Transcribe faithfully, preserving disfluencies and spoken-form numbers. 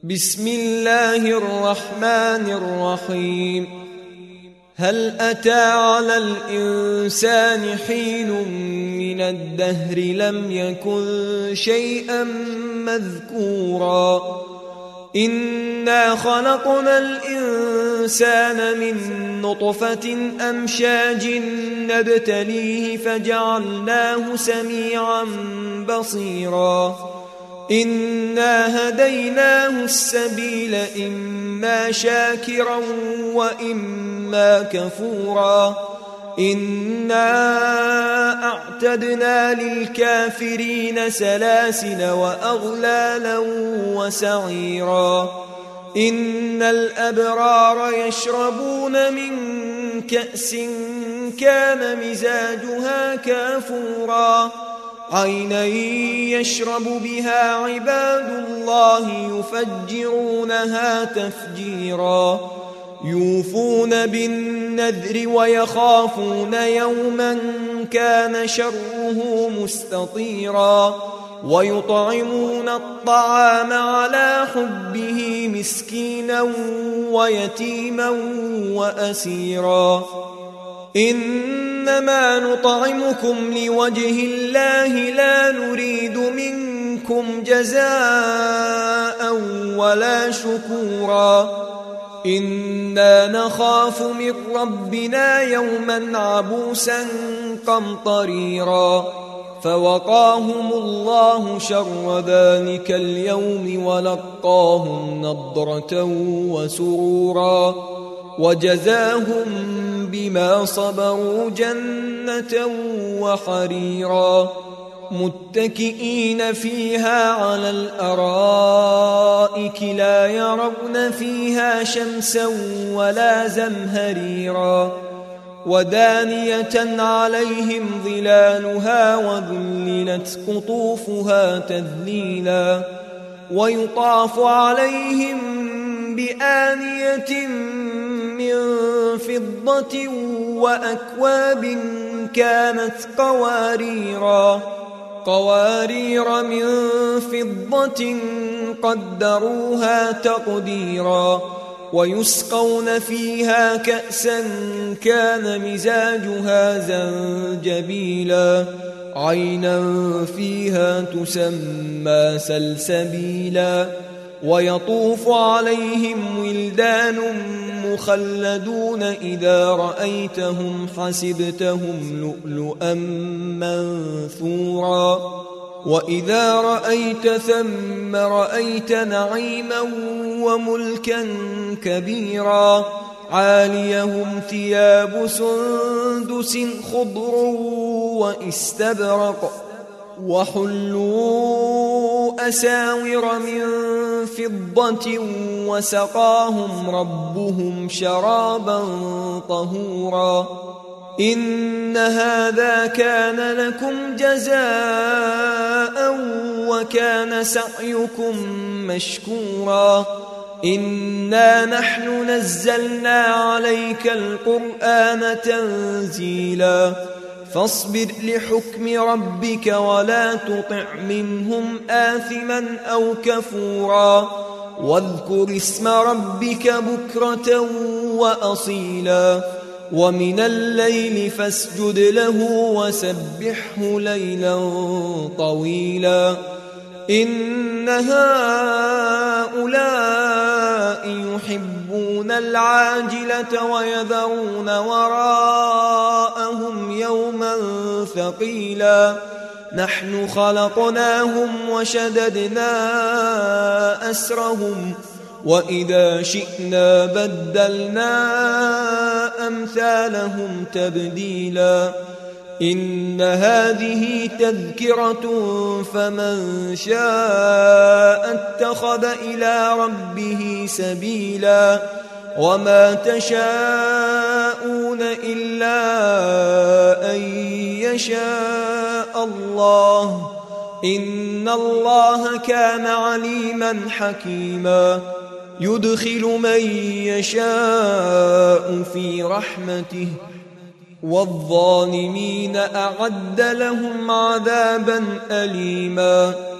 بسم الله الرحمن الرحيم. هل أتى على الإنسان حين من الدهر لم يكن شيئا مذكورا إنا خلقنا الإنسان من نطفة أمشاج نبتليه فجعلناه سميعا بصيرا إنا هديناه السبيل إما شاكرا وإما كفورا إنا أعتدنا للكافرين سلاسل وأغلالا وسعيرا إن الأبرار يشربون من كأس كان مزاجها كافورا عينا يشرب بها عباد الله يفجرونها تفجيرا يوفون بالنذر ويخافون يوما كان شره مستطيرا ويطعمون الطعام على حبه مسكينا ويتيما وأسيرا إنما نطعمكم لوجه الله لا نريد منكم جزاء ولا شكورا إنا نخاف من ربنا يوما عبوسا قمطريرا فوقاهم الله شر ذلك اليوم ولقاهم نضرة وسرورا وجزاهم بما صبروا جنة وحريرا متكئين فيها على الأرائك لا يرون فيها شمسا ولا زمهريرا ودانية عليهم ظلالها وذللت قطوفها تذليلا ويطاف عليهم بآنية من فضة وأكواب كانت قواريرا قوارير من فضة قدروها تقديرا ويسقون فيها كأسا كان مزاجها زنجبيلا عينا فيها تسمى سلسبيلا ويطوف عليهم ولدان مخلدون إذا رأيتهم حسبتهم لؤلؤا منثورا وإذا رأيت ثم رأيت نعيما وملكا كبيرا عاليهم ثياب سندس خضر واستبرق وحلوا أساور من فضة وسقاهم ربهم شرابا طهورا إن هذا كان لكم جزاء وكان سعيكم مشكورا إنا نحن نزلنا عليك القرآن تنزيلا فاصبر لحكم ربك ولا تطع منهم آثما أو كفورا واذكر اسم ربك بكرة وأصيلا ومن الليل فاسجد له وسبحه ليلا طويلا إن هؤلاء يحبون العاجلة ويذرون وراءهم يوما ثقيلا نحن خلقناهم وشددنا أسرهم وإذا شئنا بدلنا أمثالهم تبديلا إن هذه تذكرة فمن شاء اتخذ إلى ربه سبيلا وما تشاءون إلا أن يشاء الله إن الله كان عليما حكيما يدخل من يشاء في رحمته والظالمين أعد لهم عذابا أليما